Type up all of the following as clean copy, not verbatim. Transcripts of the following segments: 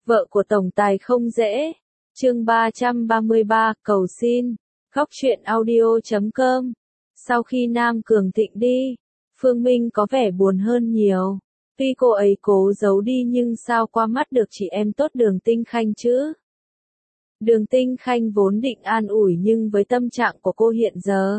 Vợ của tổng tài không dễ. Chương 333, cầu xin. Góc truyện audio.com. Sau khi Nam Cường Thịnh đi, Phương Minh có vẻ buồn hơn nhiều. Tuy cô ấy cố giấu đi nhưng sao qua mắt được chị em tốt Đường Tinh Khanh chứ? Đường Tinh Khanh vốn định an ủi nhưng với tâm trạng của cô hiện giờ,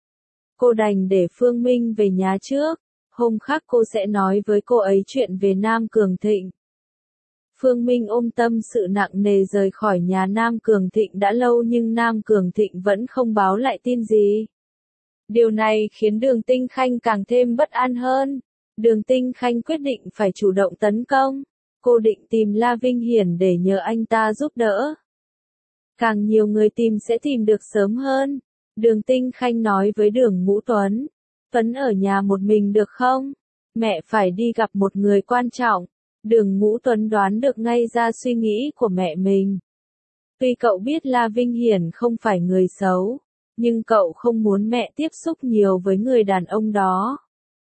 cô đành để Phương Minh về nhà trước. Hôm khác cô sẽ nói với cô ấy chuyện về Nam Cường Thịnh. Phương Minh ôm tâm sự nặng nề rời khỏi nhà Nam Cường Thịnh đã lâu nhưng Nam Cường Thịnh vẫn không báo lại tin gì. Điều này khiến Đường Tinh Khanh càng thêm bất an hơn. Đường Tinh Khanh quyết định phải chủ động tấn công. Cô định tìm La Vinh Hiển để nhờ anh ta giúp đỡ. Càng nhiều người tìm sẽ tìm được sớm hơn. Đường Tinh Khanh nói với Đường Ngũ Tuấn. Tuấn ở nhà một mình được không? Mẹ phải đi gặp một người quan trọng. Đường Ngũ Tuấn đoán được ngay ra suy nghĩ của mẹ mình. Tuy cậu biết La Vinh Hiển không phải người xấu, nhưng cậu không muốn mẹ tiếp xúc nhiều với người đàn ông đó.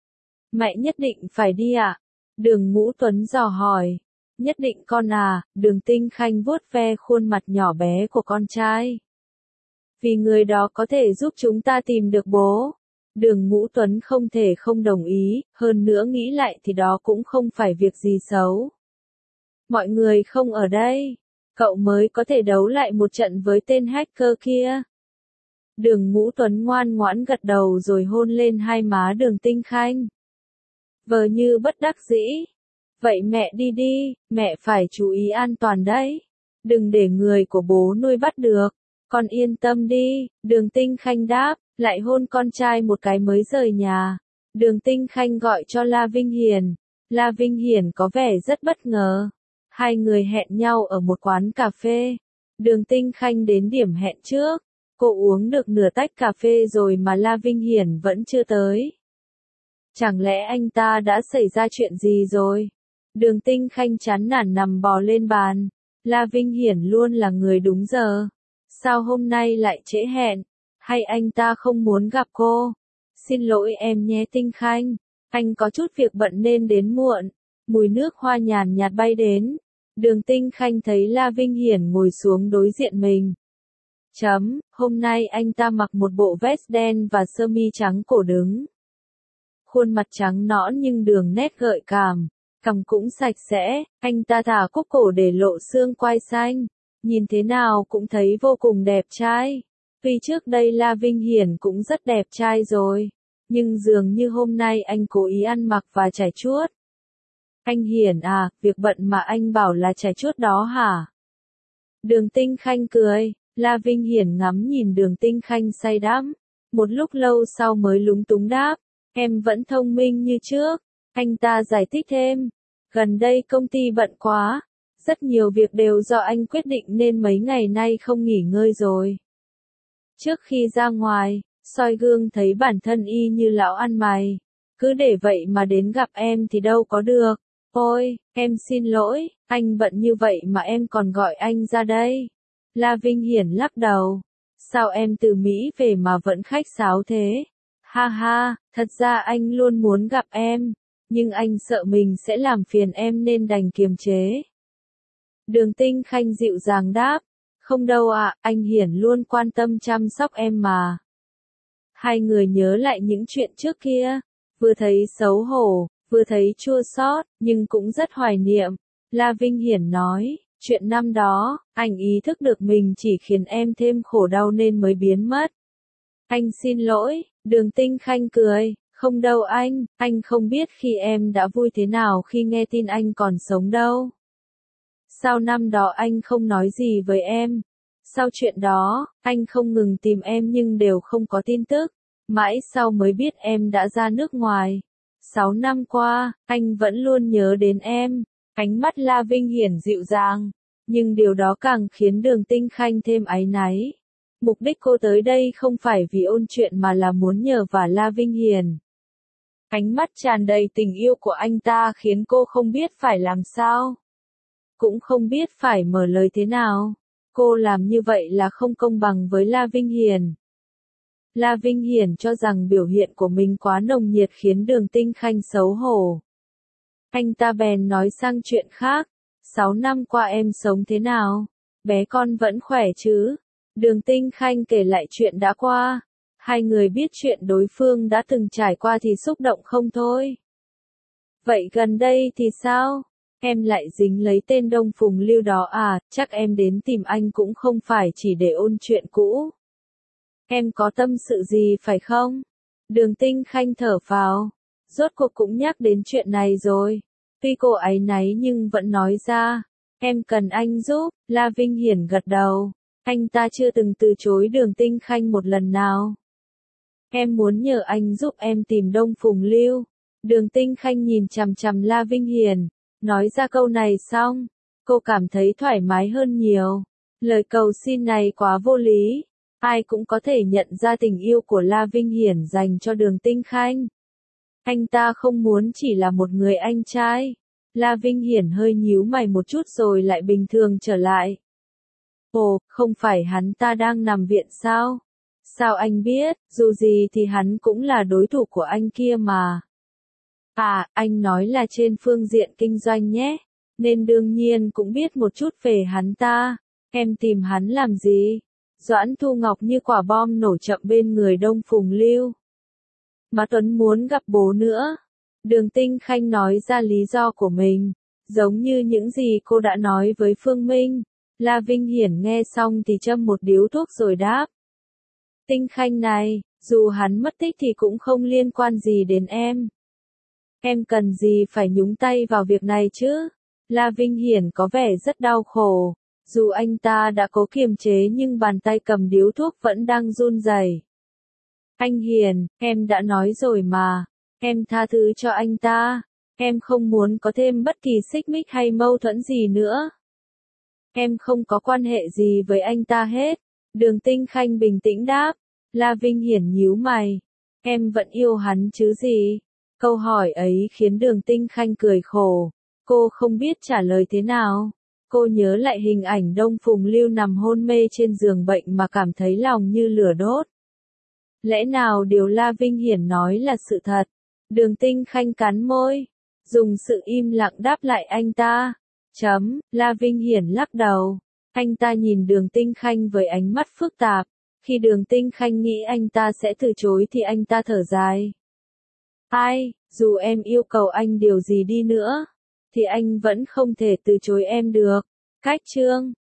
Mẹ nhất định phải đi à? Đường Ngũ Tuấn dò hỏi. Nhất định con à, Đường Tinh Khanh vuốt ve khuôn mặt nhỏ bé của con trai. Vì người đó có thể giúp chúng ta tìm được bố. Đường Ngũ Tuấn không thể không đồng ý, hơn nữa nghĩ lại thì đó cũng không phải việc gì xấu. Mọi người không ở đây, cậu mới có thể đấu lại một trận với tên hacker kia. Đường Ngũ Tuấn ngoan ngoãn gật đầu rồi hôn lên hai má Đường Tinh Khanh. Vờ như bất đắc dĩ. Vậy mẹ đi đi, mẹ phải chú ý an toàn đấy. Đừng để người của bố nuôi bắt được. Con yên tâm đi, Đường Tinh Khanh đáp, lại hôn con trai một cái mới rời nhà. Đường Tinh Khanh gọi cho La Vinh Hiển. La Vinh Hiển có vẻ rất bất ngờ. Hai người hẹn nhau ở một quán cà phê. Đường Tinh Khanh đến điểm hẹn trước. Cô uống được nửa tách cà phê rồi mà La Vinh Hiển vẫn chưa tới. Chẳng lẽ anh ta đã xảy ra chuyện gì rồi? Đường Tinh Khanh chán nản nằm bò lên bàn. La Vinh Hiển luôn là người đúng giờ. Sao hôm nay lại trễ hẹn? Hay anh ta không muốn gặp cô? Xin lỗi em nhé Tinh Khanh. Anh có chút việc bận nên đến muộn. Mùi nước hoa nhàn nhạt bay đến. Đường Tinh Khanh thấy La Vinh Hiển ngồi xuống đối diện mình. Hôm nay anh ta mặc một bộ vest đen và sơ mi trắng cổ đứng. Khuôn mặt trắng nõn nhưng đường nét gợi cảm. Cằm cũng sạch sẽ, anh ta thả cúc cổ để lộ xương quai xanh. Nhìn thế nào cũng thấy vô cùng đẹp trai. Tuy trước đây La Vinh Hiển cũng rất đẹp trai rồi, nhưng dường như hôm nay anh cố ý ăn mặc và chải chuốt. Anh Hiển à, việc bận mà anh bảo là chải chuốt đó hả? Đường Tinh Khanh cười, La Vinh Hiển ngắm nhìn Đường Tinh Khanh say đắm. Một lúc lâu sau mới lúng túng đáp, em vẫn thông minh như trước. Anh ta giải thích thêm, gần đây công ty bận quá, rất nhiều việc đều do anh quyết định nên mấy ngày nay không nghỉ ngơi rồi. Trước khi ra ngoài, soi gương thấy bản thân y như lão ăn mày, cứ để vậy mà đến gặp em thì đâu có được. Ôi, em xin lỗi, anh bận như vậy mà em còn gọi anh ra đây. La Vinh Hiển lắc đầu, sao em từ Mỹ về mà vẫn khách sáo thế? Ha ha, thật ra anh luôn muốn gặp em, nhưng anh sợ mình sẽ làm phiền em nên đành kiềm chế. Đường Tinh Khanh dịu dàng đáp, không đâu ạ, anh Hiển luôn quan tâm chăm sóc em mà. Hai người nhớ lại những chuyện trước kia, vừa thấy xấu hổ, vừa thấy chua xót, nhưng cũng rất hoài niệm. La Vinh Hiển nói, chuyện năm đó, anh ý thức được mình chỉ khiến em thêm khổ đau nên mới biến mất. Anh xin lỗi, Đường Tinh Khanh cười, không đâu anh không biết khi em đã vui thế nào khi nghe tin anh còn sống đâu. Sao năm đó anh không nói gì với em? Sau chuyện đó, anh không ngừng tìm em nhưng đều không có tin tức. Mãi sau mới biết em đã ra nước ngoài. 6 năm qua, anh vẫn luôn nhớ đến em. Ánh mắt La Vinh Hiển dịu dàng. Nhưng điều đó càng khiến Đường Tinh Khanh thêm áy náy. Mục đích cô tới đây không phải vì ôn chuyện mà là muốn nhờ vả La Vinh Hiển. Ánh mắt tràn đầy tình yêu của anh ta khiến cô không biết phải làm sao. Cũng không biết phải mở lời thế nào. Cô làm như vậy là không công bằng với La Vinh Hiển. La Vinh Hiển cho rằng biểu hiện của mình quá nồng nhiệt khiến Đường Tinh Khanh xấu hổ. Anh ta bèn nói sang chuyện khác. 6 năm qua em sống thế nào? Bé con vẫn khỏe chứ? Đường Tinh Khanh kể lại chuyện đã qua. Hai người biết chuyện đối phương đã từng trải qua thì xúc động không thôi. Vậy gần đây thì sao? Em lại dính lấy tên Đông Phùng Lưu đó à, chắc em đến tìm anh cũng không phải chỉ để ôn chuyện cũ. Em có tâm sự gì phải không? Đường Tinh Khanh thở phào. Rốt cuộc cũng nhắc đến chuyện này rồi. Tuy cô áy náy nhưng vẫn nói ra. Em cần anh giúp, La Vinh Hiển gật đầu. Anh ta chưa từng từ chối Đường Tinh Khanh một lần nào. Em muốn nhờ anh giúp em tìm Đông Phùng Lưu. Đường Tinh Khanh nhìn chằm chằm La Vinh Hiển. Nói ra câu này xong, cô cảm thấy thoải mái hơn nhiều. Lời cầu xin này quá vô lý. Ai cũng có thể nhận ra tình yêu của La Vinh Hiển dành cho Đường Tinh Khanh. Anh ta không muốn chỉ là một người anh trai. La Vinh Hiển hơi nhíu mày một chút rồi lại bình thường trở lại. Ồ, không phải hắn ta đang nằm viện sao? Sao anh biết, dù gì thì hắn cũng là đối thủ của anh kia mà. À, anh nói là trên phương diện kinh doanh nhé, nên đương nhiên cũng biết một chút về hắn ta. Em tìm hắn làm gì? Doãn Thu Ngọc như quả bom nổ chậm bên người Đông Phùng Lưu. Má Tuấn muốn gặp bố nữa. Đường Tinh Khanh nói ra lý do của mình, giống như những gì cô đã nói với Phương Minh. La Vinh Hiển nghe xong thì châm một điếu thuốc rồi đáp. Tinh Khanh này, dù hắn mất tích thì cũng không liên quan gì đến em. Em cần gì phải nhúng tay vào việc này chứ? La Vinh Hiển có vẻ rất đau khổ. Dù anh ta đã cố kiềm chế nhưng bàn tay cầm điếu thuốc vẫn đang run rẩy. Anh Hiển, em đã nói rồi mà. Em tha thứ cho anh ta. Em không muốn có thêm bất kỳ xích mích hay mâu thuẫn gì nữa. Em không có quan hệ gì với anh ta hết. Đường Tinh Khanh bình tĩnh đáp. La Vinh Hiển nhíu mày. Em vẫn yêu hắn chứ gì? Câu hỏi ấy khiến Đường Tinh Khanh cười khổ. Cô không biết trả lời thế nào. Cô nhớ lại hình ảnh Đông Phùng Lưu nằm hôn mê trên giường bệnh mà cảm thấy lòng như lửa đốt. Lẽ nào điều La Vinh Hiển nói là sự thật? Đường Tinh Khanh cắn môi, dùng sự im lặng đáp lại anh ta. La Vinh Hiển lắc đầu. Anh ta nhìn Đường Tinh Khanh với ánh mắt phức tạp. Khi Đường Tinh Khanh nghĩ anh ta sẽ từ chối thì anh ta thở dài. Ai, dù em yêu cầu anh điều gì đi nữa, thì anh vẫn không thể từ chối em được. Cách chương